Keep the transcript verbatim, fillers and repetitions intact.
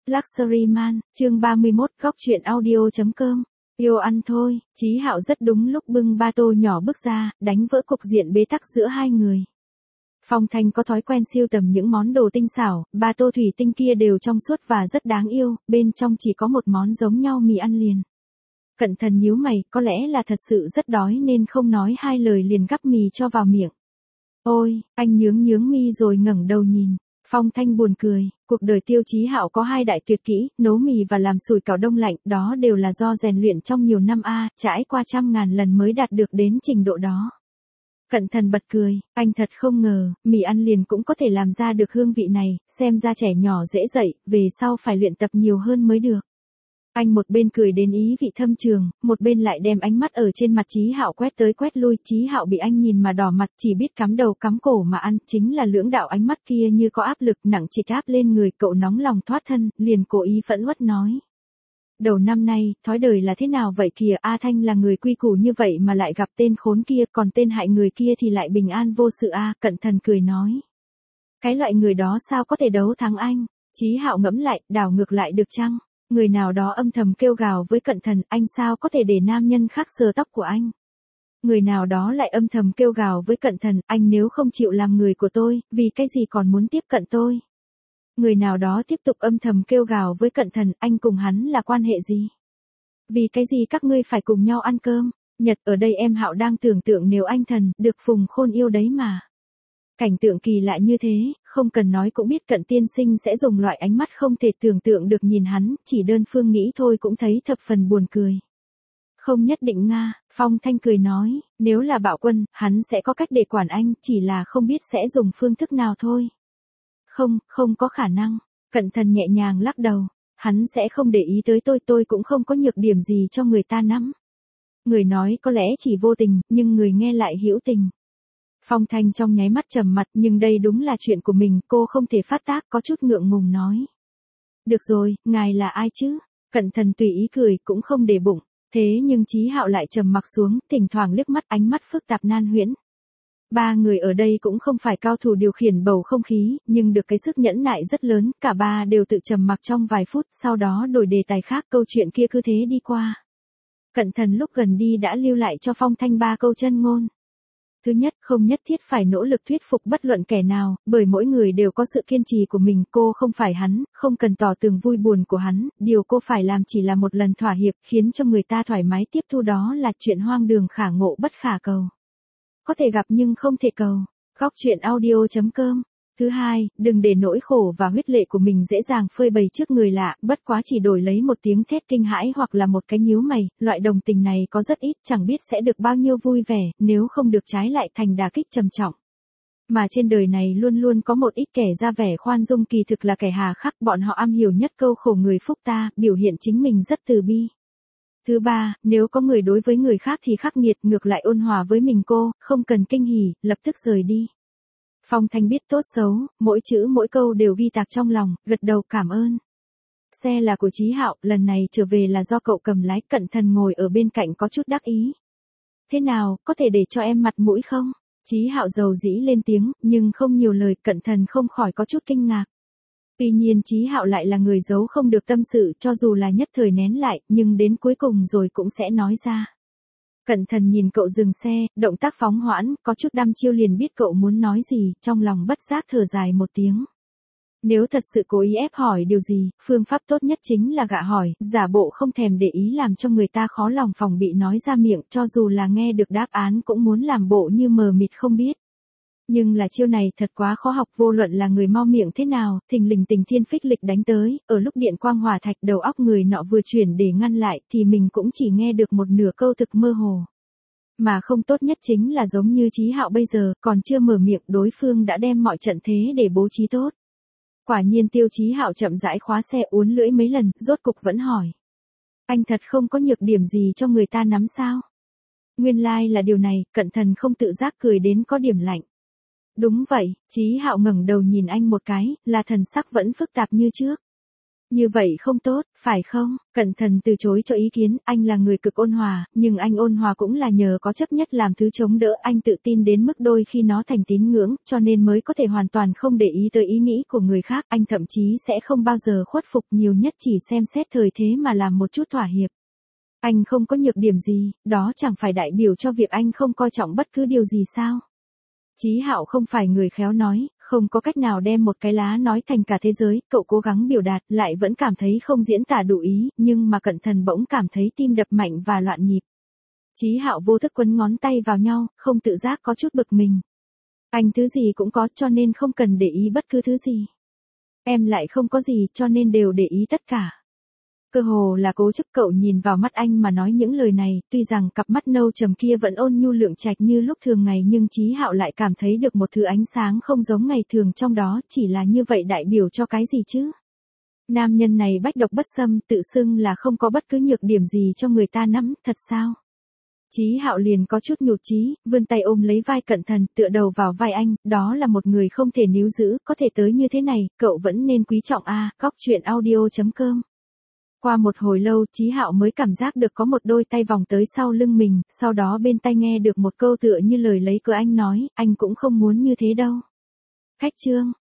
Luxury Man, chương ba mươi mốt, góc truyện audio chấm com. Yêu ăn thôi, Chí Hạo rất đúng lúc bưng ba tô nhỏ bước ra, đánh vỡ cục diện bế tắc giữa hai người. Phong Thanh có thói quen sưu tầm những món đồ tinh xảo, ba tô thủy tinh kia đều trong suốt và rất đáng yêu, bên trong chỉ có một món giống nhau mì ăn liền. Cận Thần nhíu mày, có lẽ là thật sự rất đói nên không nói hai lời liền gắp mì cho vào miệng. Ôi, anh nhướng nhướng mi rồi ngẩng đầu nhìn. Phong Thanh buồn cười, cuộc đời Tiêu Chí Hạo có hai đại tuyệt kỹ, nấu mì và làm sủi cảo đông lạnh, đó đều là do rèn luyện trong nhiều năm a, trải qua trăm ngàn lần mới đạt được đến trình độ đó. Cận Thần bật cười, anh thật không ngờ, mì ăn liền cũng có thể làm ra được hương vị này, xem ra trẻ nhỏ dễ dậy, về sau phải luyện tập nhiều hơn mới được. Anh một bên cười đến ý vị thâm trường, một bên lại đem ánh mắt ở trên mặt Chí Hạo quét tới quét lui. Chí Hạo bị anh nhìn mà đỏ mặt, chỉ biết cắm đầu cắm cổ mà ăn, chính là lưỡng đạo ánh mắt kia như có áp lực nặng trịch áp lên người, cậu nóng lòng thoát thân, liền cố ý phẫn uất nói. Đầu năm nay, thói đời là thế nào vậy kìa, A Thanh là người quy củ như vậy mà lại gặp tên khốn kia, còn tên hại người kia thì lại bình an vô sự a. Cận Thần cười nói. Cái loại người đó sao có thể đấu thắng anh? Chí Hạo ngẫm lại, đảo ngược lại được chăng? Người nào đó âm thầm kêu gào với Cận Thần, anh sao có thể để nam nhân khác sờ tóc của anh? Người nào đó lại âm thầm kêu gào với Cận Thần, anh nếu không chịu làm người của tôi, vì cái gì còn muốn tiếp cận tôi? Người nào đó tiếp tục âm thầm kêu gào với Cận Thần, anh cùng hắn là quan hệ gì? Vì cái gì các ngươi phải cùng nhau ăn cơm? Nhật, ở đây em Hạo đang tưởng tượng nếu anh Thần, được Phùng Khôn yêu đấy mà. Cảnh tượng kỳ lạ như thế, không cần nói cũng biết Cận tiên sinh sẽ dùng loại ánh mắt không thể tưởng tượng được nhìn hắn, chỉ đơn phương nghĩ thôi cũng thấy thập phần buồn cười. Không nhất định nga, Phong Thanh cười nói, nếu là Bạo Quân, hắn sẽ có cách để quản anh, chỉ là không biết sẽ dùng phương thức nào thôi. Không, không có khả năng. Cận Thần nhẹ nhàng lắc đầu, hắn sẽ không để ý tới tôi, tôi cũng không có nhược điểm gì cho người ta nắm. Người nói có lẽ chỉ vô tình, nhưng người nghe lại hữu tình. Phong Thanh trong nháy mắt trầm mặt, nhưng đây đúng là chuyện của mình, cô không thể phát tác, có chút ngượng ngùng nói. Được rồi, ngài là ai chứ? Cận Thần tùy ý cười, cũng không để bụng. Thế nhưng Chí Hạo lại trầm mặc xuống, thỉnh thoảng liếc mắt, ánh mắt phức tạp nan huyễn. Ba người ở đây cũng không phải cao thủ điều khiển bầu không khí, nhưng được cái sức nhẫn nại rất lớn, cả ba đều tự trầm mặc trong vài phút, sau đó đổi đề tài khác, câu chuyện kia cứ thế đi qua. Cận Thần lúc gần đi đã lưu lại cho Phong Thanh ba câu chân ngôn. Thứ nhất, không nhất thiết phải nỗ lực thuyết phục bất luận kẻ nào, bởi mỗi người đều có sự kiên trì của mình, cô không phải hắn, không cần tỏ tường vui buồn của hắn, điều cô phải làm chỉ là một lần thỏa hiệp, khiến cho người ta thoải mái tiếp thu, đó là chuyện hoang đường khả ngộ bất khả cầu. Có thể gặp nhưng không thể cầu. Góc truyện audio chấm com. Thứ hai, đừng để nỗi khổ và huyết lệ của mình dễ dàng phơi bày trước người lạ, bất quá chỉ đổi lấy một tiếng thét kinh hãi hoặc là một cái nhíu mày, loại đồng tình này có rất ít, chẳng biết sẽ được bao nhiêu vui vẻ, nếu không được trái lại thành đả kích trầm trọng. Mà trên đời này luôn luôn có một ít kẻ ra vẻ khoan dung kỳ thực là kẻ hà khắc, bọn họ am hiểu nhất câu khổ người phúc ta, biểu hiện chính mình rất từ bi. Thứ ba, nếu có người đối với người khác thì khắc nghiệt, ngược lại ôn hòa với mình cô, không cần kinh hỉ, lập tức rời đi. Phong Thanh biết tốt xấu, mỗi chữ mỗi câu đều ghi tạc trong lòng, gật đầu cảm ơn. Xe là của Chí Hạo, lần này trở về là do cậu cầm lái. Cận Thần ngồi ở bên cạnh có chút đắc ý. Thế nào, có thể để cho em mặt mũi không? Chí Hạo dầu dĩ lên tiếng, nhưng không nhiều lời. Cận Thần không khỏi có chút kinh ngạc. Tuy nhiên Chí Hạo lại là người giấu không được tâm sự, cho dù là nhất thời nén lại, nhưng đến cuối cùng rồi cũng sẽ nói ra. Cận Thần nhìn cậu dừng xe, động tác phóng hoãn, có chút đăm chiêu liền biết cậu muốn nói gì, trong lòng bất giác thở dài một tiếng. Nếu thật sự cố ý ép hỏi điều gì, phương pháp tốt nhất chính là gạ hỏi, giả bộ không thèm để ý làm cho người ta khó lòng phòng bị nói ra miệng, cho dù là nghe được đáp án cũng muốn làm bộ như mờ mịt không biết. Nhưng là chiêu này thật quá khó học, vô luận là người mau miệng thế nào, thình lình tình thiên phích lịch đánh tới, ở lúc điện quang hỏa thạch đầu óc người nọ vừa chuyển để ngăn lại thì mình cũng chỉ nghe được một nửa câu thực mơ hồ. Mà không tốt nhất chính là giống như Chí Hạo bây giờ, còn chưa mở miệng đối phương đã đem mọi trận thế để bố trí tốt. Quả nhiên Tiêu Chí Hạo chậm rãi khóa xe uốn lưỡi mấy lần, rốt cục vẫn hỏi. Anh thật không có nhược điểm gì cho người ta nắm sao? Nguyên lai like là điều này, Cận Thần không tự giác cười đến có điểm lạnh. Đúng vậy, Chí Hạo ngẩng đầu nhìn anh một cái, là thần sắc vẫn phức tạp như trước. Như vậy không tốt, phải không? Cẩn thận từ chối cho ý kiến, anh là người cực ôn hòa, nhưng anh ôn hòa cũng là nhờ có chấp nhất làm thứ chống đỡ, anh tự tin đến mức đôi khi nó thành tín ngưỡng, cho nên mới có thể hoàn toàn không để ý tới ý nghĩ của người khác, anh thậm chí sẽ không bao giờ khuất phục, nhiều nhất chỉ xem xét thời thế mà làm một chút thỏa hiệp. Anh không có nhược điểm gì, đó chẳng phải đại biểu cho việc anh không coi trọng bất cứ điều gì sao? Chí Hạo không phải người khéo nói, không có cách nào đem một cái lá nói thành cả thế giới, cậu cố gắng biểu đạt, lại vẫn cảm thấy không diễn tả đủ ý, nhưng mà Cận Thần bỗng cảm thấy tim đập mạnh và loạn nhịp. Chí Hạo vô thức quấn ngón tay vào nhau, không tự giác có chút bực mình. Anh thứ gì cũng có, cho nên không cần để ý bất cứ thứ gì. Em lại không có gì, cho nên đều để ý tất cả. Cơ hồ là cố chấp, cậu nhìn vào mắt anh mà nói những lời này, tuy rằng cặp mắt nâu trầm kia vẫn ôn nhu lượng trạch như lúc thường ngày, nhưng Chí Hạo lại cảm thấy được một thứ ánh sáng không giống ngày thường trong đó, chỉ là như vậy đại biểu cho cái gì chứ? Nam nhân này bách độc bất xâm, tự xưng là không có bất cứ nhược điểm gì cho người ta nắm, thật sao? Chí Hạo liền có chút nhụt chí, vươn tay ôm lấy vai Cận Thần, tựa đầu vào vai anh, đó là một người không thể níu giữ, có thể tới như thế này, cậu vẫn nên quý trọng a. Góc truyện audio chấm com. Qua một hồi lâu, Chí Hạo mới cảm giác được có một đôi tay vòng tới sau lưng mình, sau đó bên tai nghe được một câu tựa như lời lấy cớ anh nói, anh cũng không muốn như thế đâu. Khách trương,